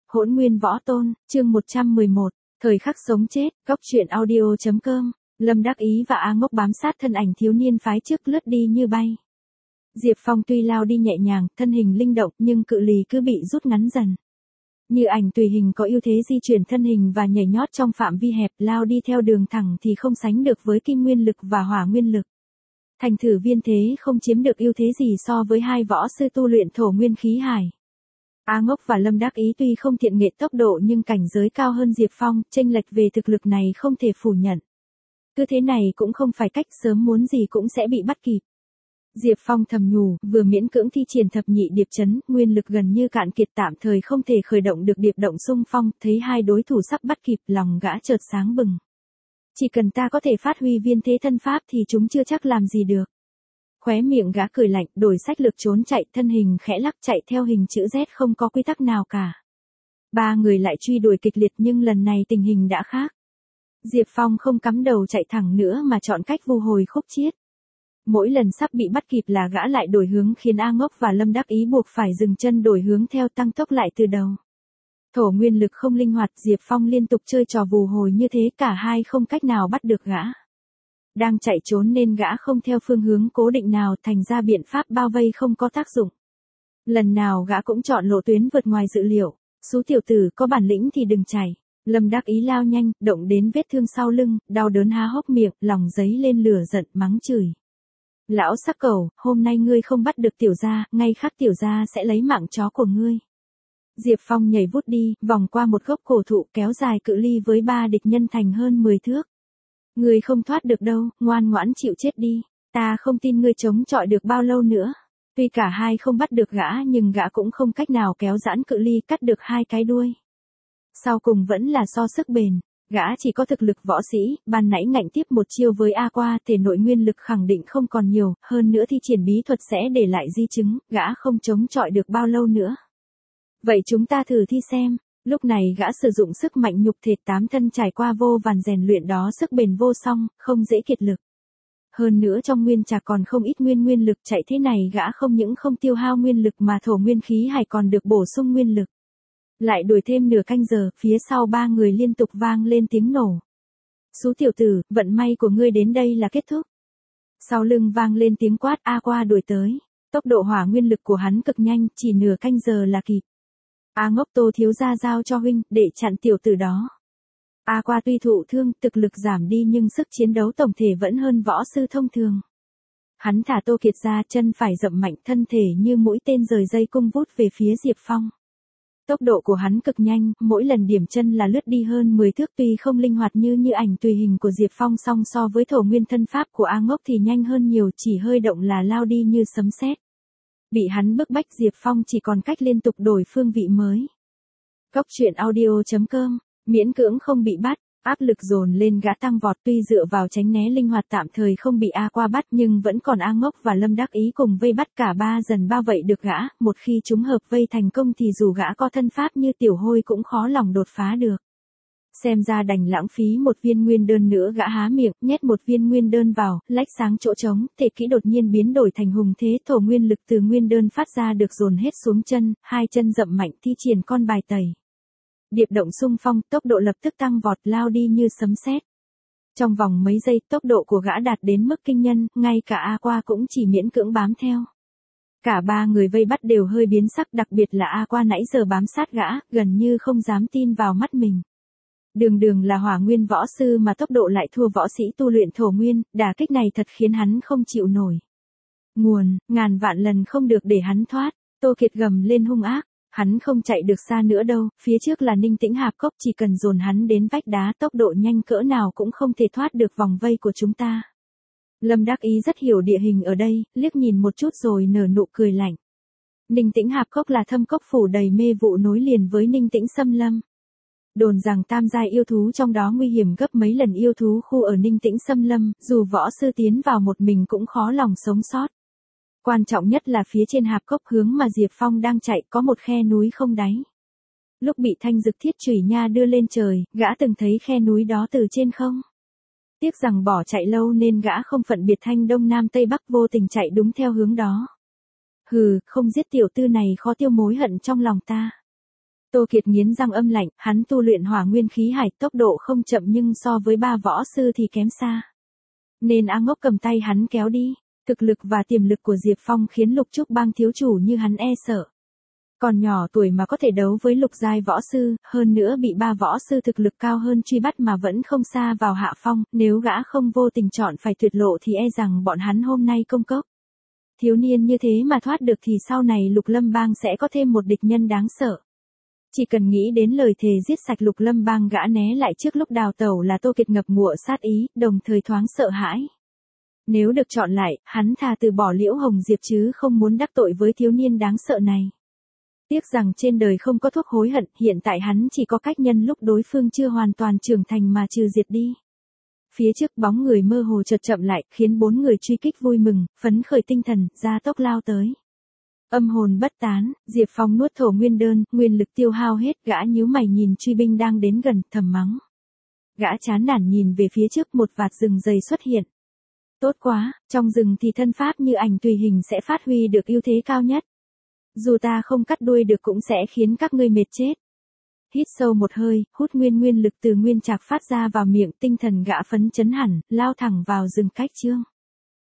Hỗn Nguyên Võ Tôn, chương 111, thời khắc sống chết, góc truyện audio.com, Lâm Đắc Ý và A Ngốc bám sát thân ảnh thiếu niên phái trước lướt đi như bay. Diệp Phong tuy lao đi nhẹ nhàng, thân hình linh động nhưng cự ly cứ bị rút ngắn dần. Như ảnh tùy hình có ưu thế di chuyển thân hình và nhảy nhót trong phạm vi hẹp, lao đi theo đường thẳng thì không sánh được với kim nguyên lực và hỏa nguyên lực. Thành thử viên thế không chiếm được ưu thế gì so với hai võ sư tu luyện thổ nguyên khí hải. A Ngốc và Lâm Đắc Ý tuy không thiện nghệ tốc độ nhưng cảnh giới cao hơn Diệp Phong, chênh lệch về thực lực này không thể phủ nhận. Cứ thế này cũng không phải cách, sớm muốn gì cũng sẽ bị bắt kịp. Diệp Phong thầm nhủ, vừa miễn cưỡng thi triển thập nhị điệp chấn, nguyên lực gần như cạn kiệt tạm thời không thể khởi động được điệp động xung phong, thấy hai đối thủ sắp bắt kịp, lòng gã chợt sáng bừng. Chỉ cần ta có thể phát huy viên thế thân pháp thì chúng chưa chắc làm gì được. Khóe miệng gã cười lạnh, đổi sách lược trốn chạy, thân hình khẽ lắc chạy theo hình chữ Z không có quy tắc nào cả. Ba người lại truy đuổi kịch liệt nhưng lần này tình hình đã khác. Diệp Phong không cắm đầu chạy thẳng nữa mà chọn cách vu hồi khúc chiết. Mỗi lần sắp bị bắt kịp là gã lại đổi hướng khiến A Ngốc và Lâm Đắc Ý buộc phải dừng chân đổi hướng theo tăng tốc lại từ đầu. Thổ nguyên lực không linh hoạt, Diệp Phong liên tục chơi trò vù hồi như thế cả hai không cách nào bắt được gã. Đang chạy trốn nên gã không theo phương hướng cố định nào, thành ra biện pháp bao vây không có tác dụng. Lần nào gã cũng chọn lộ tuyến vượt ngoài dự liệu. Sú tiểu tử có bản lĩnh thì đừng chạy. Lâm Đắc Ý lao nhanh, động đến vết thương sau lưng, đau đớn há hốc miệng, lòng dấy lên lửa giận mắng chửi. Lão sắc cẩu, hôm nay ngươi không bắt được tiểu gia, ngay khắc tiểu gia sẽ lấy mạng chó của ngươi. Diệp Phong nhảy vút đi, vòng qua một gốc cổ thụ kéo dài cự ly với ba địch nhân thành hơn 10 thước. Ngươi không thoát được đâu, ngoan ngoãn chịu chết đi, ta không tin ngươi chống chọi được bao lâu nữa. Tuy cả hai không bắt được gã nhưng gã cũng không cách nào kéo giãn cự ly cắt được hai cái đuôi. Sau cùng vẫn là so sức bền, gã chỉ có thực lực võ sĩ, ban nãy ngạnh tiếp một chiêu với A Qua, thể nội nguyên lực khẳng định không còn nhiều, hơn nữa thi triển bí thuật sẽ để lại di chứng, gã không chống chọi được bao lâu nữa. Vậy chúng ta thử thi xem. Lúc này gã sử dụng sức mạnh nhục thể tám thân trải qua vô vàn rèn luyện đó, sức bền vô song, không dễ kiệt lực. Hơn nữa trong nguyên trạc còn không ít nguyên lực, chạy thế này gã không những không tiêu hao nguyên lực mà thổ nguyên khí hải còn được bổ sung nguyên lực. Lại đuổi thêm nửa canh giờ, phía sau ba người liên tục vang lên tiếng nổ. Sú tiểu tử, vận may của ngươi đến đây là kết thúc. Sau lưng vang lên tiếng quát, A Qua đuổi tới. Tốc độ hỏa nguyên lực của hắn cực nhanh, chỉ nửa canh giờ là kịp. A Ngốc, Tô thiếu gia giao cho huynh, để chặn tiểu tử đó. A Qua tuy thụ thương, thực lực giảm đi nhưng sức chiến đấu tổng thể vẫn hơn võ sư thông thường. Hắn thả Tô Kiệt ra, chân phải dậm mạnh, thân thể như mũi tên rời dây cung vút về phía Diệp Phong. Tốc độ của hắn cực nhanh, mỗi lần điểm chân là lướt đi hơn 10 thước, tuy không linh hoạt như ảnh tùy hình của Diệp Phong song so với thổ nguyên thân pháp của A Ngốc thì nhanh hơn nhiều, chỉ hơi động là lao đi như sấm sét. Bị hắn bức bách, Diệp Phong chỉ còn cách liên tục đổi phương vị mới. Góc truyện audio.com, miễn cưỡng không bị bắt, áp lực dồn lên gã tăng vọt, tuy dựa vào tránh né linh hoạt tạm thời không bị A Qua bắt nhưng vẫn còn A Ngốc và Lâm Đắc Ý cùng vây bắt, cả ba dần bao vây được gã, một khi chúng hợp vây thành công thì dù gã có thân pháp như tiểu hôi cũng khó lòng đột phá được. Xem ra đành lãng phí một viên nguyên đơn nữa, gã há miệng, nhét một viên nguyên đơn vào, lách sáng chỗ trống, thể kỹ đột nhiên biến đổi thành hùng thế, thổ nguyên lực từ nguyên đơn phát ra được dồn hết xuống chân, hai chân dậm mạnh thi triển con bài tẩy. Điệp động xung phong, tốc độ lập tức tăng vọt, lao đi như sấm sét. Trong vòng mấy giây, tốc độ của gã đạt đến mức kinh nhân, ngay cả A Qua cũng chỉ miễn cưỡng bám theo. Cả ba người vây bắt đều hơi biến sắc, đặc biệt là A Qua nãy giờ bám sát gã, gần như không dám tin vào mắt mình. Đường là hỏa nguyên võ sư mà tốc độ lại thua võ sĩ tu luyện thổ nguyên, đả kích này thật khiến hắn không chịu nổi. Ngàn vạn lần không được để hắn thoát. Tô Kiệt gầm lên hung ác. Hắn không chạy được xa nữa đâu, phía trước là Ninh Tĩnh Hạp Cốc, chỉ cần dồn hắn đến vách đá, tốc độ nhanh cỡ nào cũng không thể thoát được vòng vây của chúng ta. Lâm Đắc Ý rất hiểu địa hình ở đây, liếc nhìn một chút rồi nở nụ cười lạnh. Ninh Tĩnh Hạp Cốc là thâm cốc phủ đầy mê vụ nối liền với Ninh Tĩnh Xâm Lâm. Đồn rằng tam giai yêu thú trong đó nguy hiểm gấp mấy lần yêu thú khu ở Ninh Tĩnh Xâm Lâm, dù võ sư tiến vào một mình cũng khó lòng sống sót. Quan trọng nhất là phía trên hạp cốc hướng mà Diệp Phong đang chạy có một khe núi không đáy. Lúc bị thanh dực thiết chủy nha đưa lên trời, gã từng thấy khe núi đó từ trên không. Tiếc rằng bỏ chạy lâu nên gã không phân biệt thanh đông nam tây bắc, vô tình chạy đúng theo hướng đó. Hừ, không giết tiểu tư này khó tiêu mối hận trong lòng ta. Tô Kiệt nghiến răng âm lạnh, hắn tu luyện hỏa nguyên khí hải, tốc độ không chậm nhưng so với ba võ sư thì kém xa. Nên A Ngốc cầm tay hắn kéo đi. Thực lực và tiềm lực của Diệp Phong khiến Lục Trúc Bang thiếu chủ như hắn e sợ. Còn nhỏ tuổi mà có thể đấu với lục giai võ sư, hơn nữa bị ba võ sư thực lực cao hơn truy bắt mà vẫn không xa vào hạ phong, nếu gã không vô tình chọn phải tuyệt lộ thì e rằng bọn hắn hôm nay công cốc. Thiếu niên như thế mà thoát được thì sau này Lục Lâm Bang sẽ có thêm một địch nhân đáng sợ. Chỉ cần nghĩ đến lời thề giết sạch Lục Lâm Bang, gã né lại trước lúc đào tẩu là Tô Kiệt ngập ngụa sát ý, đồng thời thoáng sợ hãi. Nếu được chọn lại, hắn thà từ bỏ Liễu Hồng Diệp chứ không muốn đắc tội với thiếu niên đáng sợ này. Tiếc rằng trên đời không có thuốc hối hận, hiện tại hắn chỉ có cách nhân lúc đối phương chưa hoàn toàn trưởng thành mà trừ diệt đi. Phía trước bóng người mơ hồ chợt chậm lại, khiến bốn người truy kích vui mừng, phấn khởi tinh thần, gia tốc lao tới. Âm hồn bất tán, Diệp Phong nuốt thổ nguyên đơn, nguyên lực tiêu hao hết, gã nhíu mày nhìn truy binh đang đến gần, thầm mắng. Gã chán nản nhìn về phía trước, một vạt rừng dày xuất hiện. Tốt quá, trong rừng thì thân pháp như ảnh tùy hình sẽ phát huy được ưu thế cao nhất. Dù ta không cắt đuôi được cũng sẽ khiến các ngươi mệt chết. Hít sâu một hơi, hút nguyên lực từ nguyên trạc phát ra vào miệng, tinh thần gã phấn chấn hẳn, lao thẳng vào rừng cách chương.